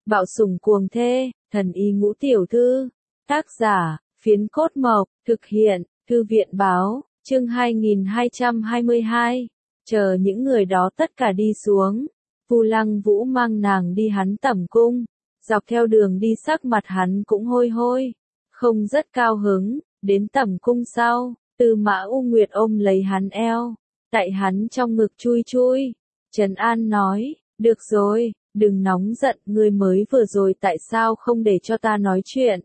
Bạo sủng cuồng thê, thần y ngũ tiểu thư. Tác giả, Phiến Cốt Mộc, thực hiện, Thư viện báo, chương 2222. Chờ những người đó tất cả đi xuống. Vu Lăng Vũ mang nàng đi hắn tẩm cung. Dọc theo đường đi sắc mặt hắn cũng hôi hôi. Không rất cao hứng, đến tẩm cung sau, Tư Mã U Nguyệt ôm lấy hắn eo. Tại hắn trong ngực chui chui. Trấn An nói, được rồi, đừng nóng giận, ngươi mới vừa rồi tại sao không để cho ta nói chuyện.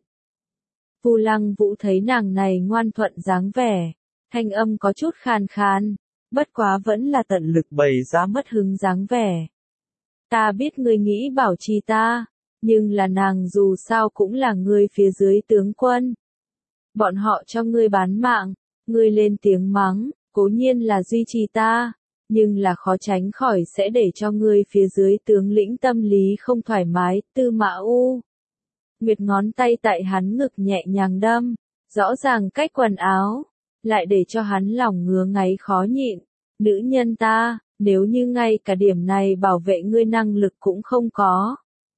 Vu Lăng Vũ thấy nàng này ngoan thuận dáng vẻ, thanh âm có chút khàn khàn, bất quá vẫn là tận lực bày ra mất hứng dáng vẻ. Ta biết ngươi nghĩ bảo trì ta, nhưng là nàng dù sao cũng là ngươi phía dưới tướng quân. Bọn họ cho ngươi bán mạng, ngươi lên tiếng mắng, cố nhiên là duy trì ta, nhưng là khó tránh khỏi sẽ để cho ngươi phía dưới tướng lĩnh tâm lý không thoải mái. Tư Mã U Nguyệt ngón tay tại hắn ngực nhẹ nhàng đâm, rõ ràng cách quần áo, lại để cho hắn lòng ngứa ngáy khó nhịn. Nữ nhân ta, nếu như ngay cả điểm này bảo vệ ngươi năng lực cũng không có.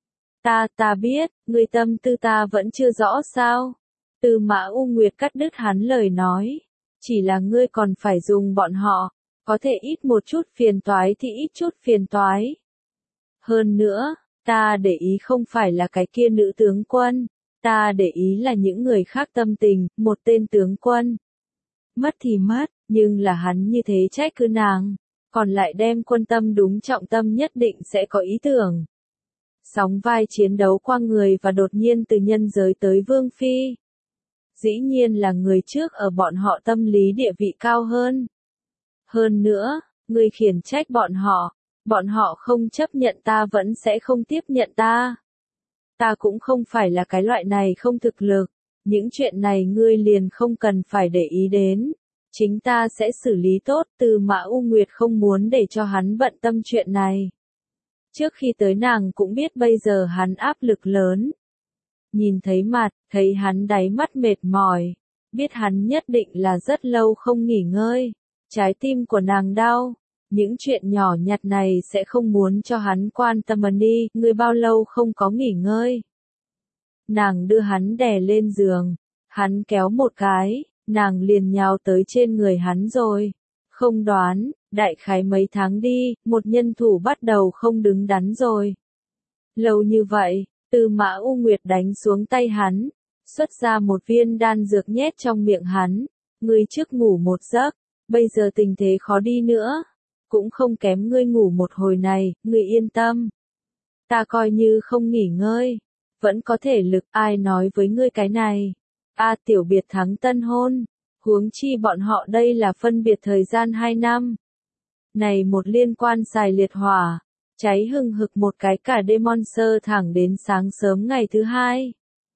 Ta biết, ngươi tâm tư ta vẫn chưa rõ sao. Tư Mã U Nguyệt cắt đứt hắn lời nói. Chỉ là ngươi còn phải dùng bọn họ, có thể ít một chút phiền toái thì ít chút phiền toái. Hơn nữa, ta để ý không phải là cái kia nữ tướng quân, ta để ý là những người khác tâm tình. Một tên tướng quân mất thì mất, nhưng là hắn như thế trách cứ nàng, còn lại đem quân tâm đúng trọng tâm nhất định sẽ có ý tưởng. Sóng vai chiến đấu qua người và đột nhiên từ nhân giới tới Vương Phi. Dĩ nhiên là người trước ở bọn họ tâm lý địa vị cao hơn. Hơn nữa, người khiển trách bọn họ không chấp nhận ta vẫn sẽ không tiếp nhận ta. Ta cũng không phải là cái loại này không thực lực, những chuyện này ngươi liền không cần phải để ý đến. Chính ta sẽ xử lý tốt. Tư Mã U Nguyệt không muốn để cho hắn bận tâm chuyện này. Trước khi tới nàng cũng biết bây giờ hắn áp lực lớn. Nhìn thấy mặt, thấy hắn đáy mắt mệt mỏi, biết hắn nhất định là rất lâu không nghỉ ngơi. Trái tim của nàng đau, những chuyện nhỏ nhặt này sẽ không muốn cho hắn quan tâm đi. Ngươi bao lâu không có nghỉ ngơi? Nàng đưa hắn đè lên giường, hắn kéo một cái, nàng liền nhào tới trên người hắn rồi. Không đoán, đại khái mấy tháng đi, một nhân thủ bắt đầu không đứng đắn rồi. Lâu như vậy, Tư Mã U Nguyệt đánh xuống tay hắn, xuất ra một viên đan dược nhét trong miệng hắn. Ngươi trước ngủ một giấc, bây giờ tình thế khó đi nữa, cũng không kém ngươi ngủ một hồi này, ngươi yên tâm. Ta coi như không nghỉ ngơi, vẫn có thể lực. Ai nói với ngươi cái này? Tiểu biệt thắng tân hôn, huống chi bọn họ đây là phân biệt thời gian 2 năm. Này một liên quan xài liệt hỏa, cháy hừng hực một cái cả đêm monster thẳng đến sáng sớm ngày thứ hai.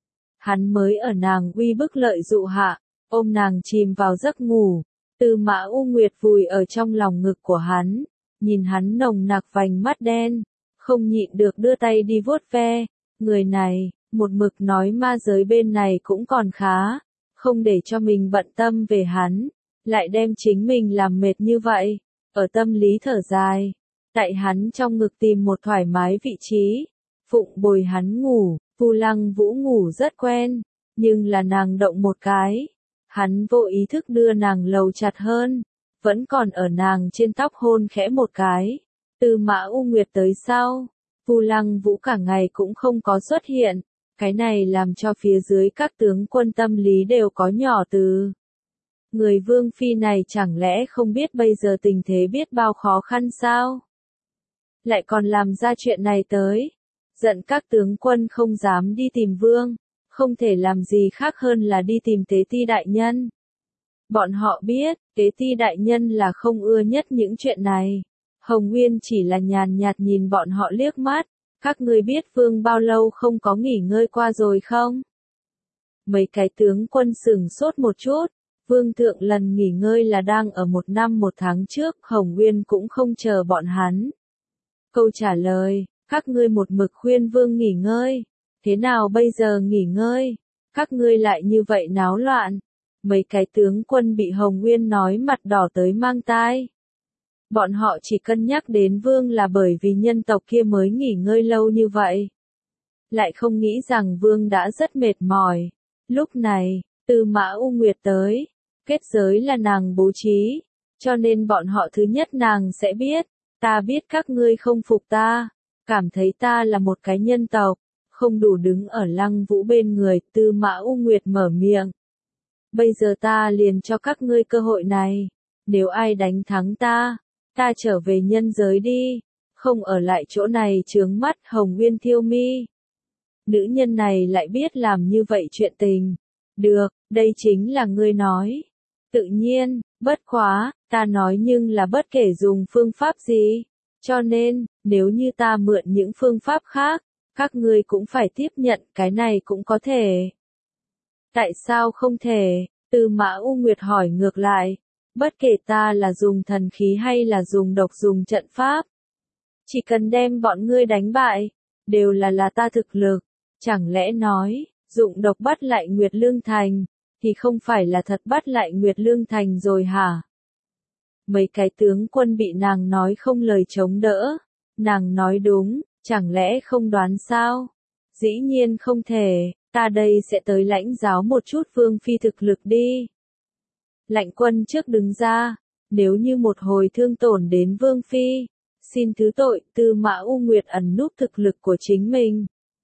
Hắn mới ở nàng uy bức lợi dụ hạ, ôm nàng chìm vào giấc ngủ. Tư Mã U Nguyệt vùi ở trong lòng ngực của hắn, nhìn hắn nồng nặc vành mắt đen, không nhịn được đưa tay đi vuốt ve. Người này, một mực nói ma giới bên này cũng còn khá, không để cho mình bận tâm về hắn, lại đem chính mình làm mệt như vậy. Ở tâm lý thở dài, tại hắn trong ngực tìm một thoải mái vị trí, phụng bồi hắn ngủ. Vu Lăng Vũ ngủ rất quen, nhưng là nàng động một cái, hắn vô ý thức đưa nàng lầu chặt hơn, vẫn còn ở nàng trên tóc hôn khẽ một cái. Tư Mã U Nguyệt tới sau, Vu Lăng Vũ cả ngày cũng không có xuất hiện, cái này làm cho phía dưới các tướng quân tâm lý đều có nhỏ từ. Người Vương Phi này chẳng lẽ không biết bây giờ tình thế biết bao khó khăn sao? Lại còn làm ra chuyện này tới, giận các tướng quân không dám đi tìm Vương, không thể làm gì khác hơn là đi tìm Tế Ti đại nhân. Bọn họ biết, Tế Ti đại nhân là không ưa nhất những chuyện này. Hồng Nguyên chỉ là nhàn nhạt nhìn bọn họ liếc mắt. Các ngươi biết Vương bao lâu không có nghỉ ngơi qua rồi không? Mấy cái tướng quân sửng sốt một chút. Vương thượng lần nghỉ ngơi là đang ở 1 năm 1 tháng trước. Hồng Nguyên cũng không chờ bọn hắn. Câu trả lời, các ngươi một mực khuyên Vương nghỉ ngơi. Thế nào bây giờ nghỉ ngơi? Các ngươi lại như vậy náo loạn. Mấy cái tướng quân bị Hồng Nguyên nói mặt đỏ tới mang tai. Bọn họ chỉ cân nhắc đến Vương là bởi vì nhân tộc kia mới nghỉ ngơi lâu như vậy. lại không nghĩ rằng Vương đã rất mệt mỏi. Lúc này, Tư Mã U Nguyệt tới, kết giới là nàng bố trí, cho nên bọn họ thứ nhất nàng sẽ biết, ta biết các ngươi không phục ta, cảm thấy ta là một cái nhân tộc, không đủ đứng ở Lăng Vũ bên người. Tư Mã U Nguyệt mở miệng. Bây giờ ta liền cho các ngươi cơ hội này, nếu ai đánh thắng ta, ta trở về nhân giới đi, không ở lại chỗ này chướng mắt Hồng Nguyên Thiêu Mi. Nữ nhân này lại biết làm như vậy chuyện tình. Được, đây chính là ngươi nói. Tự nhiên, bất quá, ta nói nhưng là bất kể dùng phương pháp gì. Cho nên, nếu như ta mượn những phương pháp khác, các ngươi cũng phải tiếp nhận, cái này cũng có thể. Tại sao không thể? Tư Mã U Nguyệt hỏi ngược lại. Bất kể ta là dùng thần khí hay là dùng độc dùng trận pháp. Chỉ cần đem bọn ngươi đánh bại, đều là ta thực lực. Chẳng lẽ nói, dụng độc bắt lại Nguyệt Lương Thành, thì không phải là thật bắt lại Nguyệt Lương Thành rồi hả? Mấy cái tướng quân bị nàng nói không lời chống đỡ. Nàng nói đúng, chẳng lẽ không đoán sao? Dĩ nhiên không thể, ta đây sẽ tới lãnh giáo một chút Vương Phi thực lực đi. Lạnh Quân trước đứng ra, nếu như một hồi thương tổn đến Vương Phi, xin thứ tội. Tư Mã U Nguyệt ẩn núp thực lực của chính mình.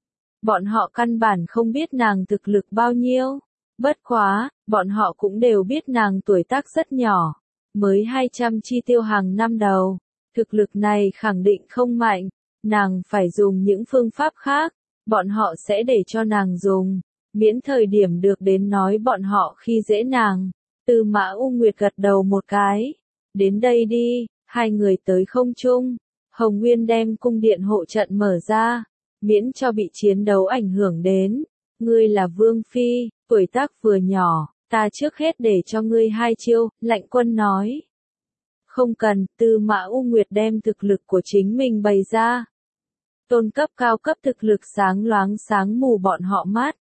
Bọn họ căn bản không biết nàng thực lực bao nhiêu. Bất quá, bọn họ cũng đều biết nàng tuổi tác rất nhỏ, mới 200 chi tiêu hàng năm đầu. Thực lực này khẳng định không mạnh, nàng phải dùng những phương pháp khác, bọn họ sẽ để cho nàng dùng, miễn thời điểm được đến nói bọn họ khi dễ nàng. Tư Mã U Nguyệt gật đầu một cái. Đến đây đi, hai người tới không trung. Hồng Nguyên đem cung điện hộ trận mở ra, miễn cho bị chiến đấu ảnh hưởng đến. Ngươi là Vương Phi, tuổi tác vừa nhỏ, ta trước hết để cho ngươi hai chiêu, Lạnh Quân nói. Không cần. Tư Mã U Nguyệt đem thực lực của chính mình bày ra. Tôn cấp cao cấp thực lực sáng loáng sáng mù bọn họ mắt.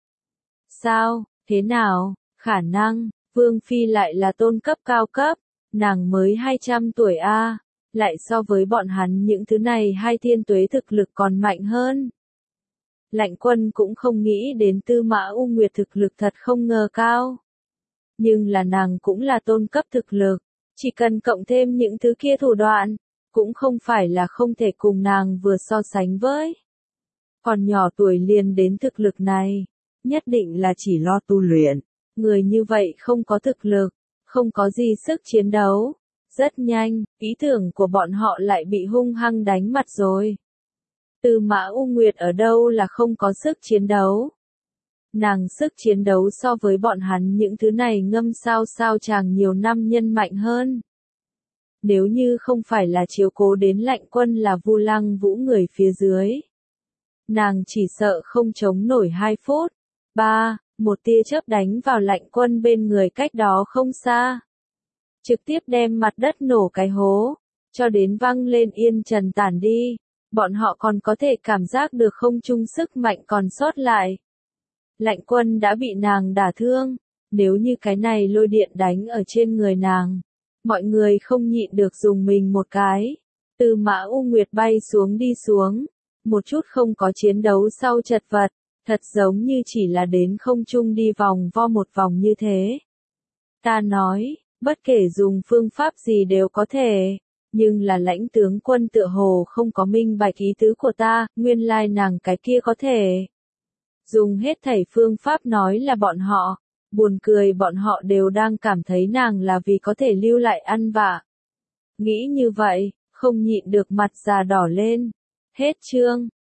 Sao, thế nào, khả năng, Vương Phi lại là tôn cấp cao cấp, nàng mới 200 tuổi a, lại so với bọn hắn những thứ này hai thiên tuế thực lực còn mạnh hơn. Lạnh Quân cũng không nghĩ đến Tư Mã U Nguyệt thực lực thật không ngờ cao. Nhưng là nàng cũng là tôn cấp thực lực, chỉ cần cộng thêm những thứ kia thủ đoạn, cũng không phải là không thể cùng nàng vừa so sánh với. Còn nhỏ tuổi liền đến thực lực này, nhất định là chỉ lo tu luyện. Người như vậy không có thực lực, không có gì sức chiến đấu. Rất nhanh, ý tưởng của bọn họ lại bị hung hăng đánh mặt rồi. Tư Mã U Nguyệt ở đâu là không có sức chiến đấu. Nàng sức chiến đấu so với bọn hắn những thứ này ngâm sao sao chàng nhiều năm nhân mạnh hơn. Nếu như không phải là chiếu cố đến Lạnh Quân là Vu Lăng Vũ người phía dưới, nàng chỉ sợ không chống nổi 2 phút. Một tia chớp đánh vào Lạnh Quân bên người cách đó không xa. Trực tiếp đem mặt đất nổ cái hố, cho đến văng lên yên trần tản đi. Bọn họ còn có thể cảm giác được không trung sức mạnh còn sót lại. Lạnh Quân đã bị nàng đả thương, nếu như cái này lôi điện đánh ở trên người nàng, mọi người không nhịn được dùng mình một cái. Tư Mã U Nguyệt bay xuống đi xuống, một chút không có chiến đấu sau chật vật, thật giống như chỉ là đến không trung đi vòng vo một vòng như thế. Ta nói, bất kể dùng phương pháp gì đều có thể, nhưng là Lãnh tướng quân tựa hồ không có minh bạch ý tứ của ta, nguyên lai nàng cái kia có thể. Dùng hết thảy phương pháp nói là bọn họ, buồn cười bọn họ đều đang cảm thấy nàng là vì có thể lưu lại ăn vạ. Nghĩ như vậy, không nhịn được mặt già đỏ lên. Hết chương.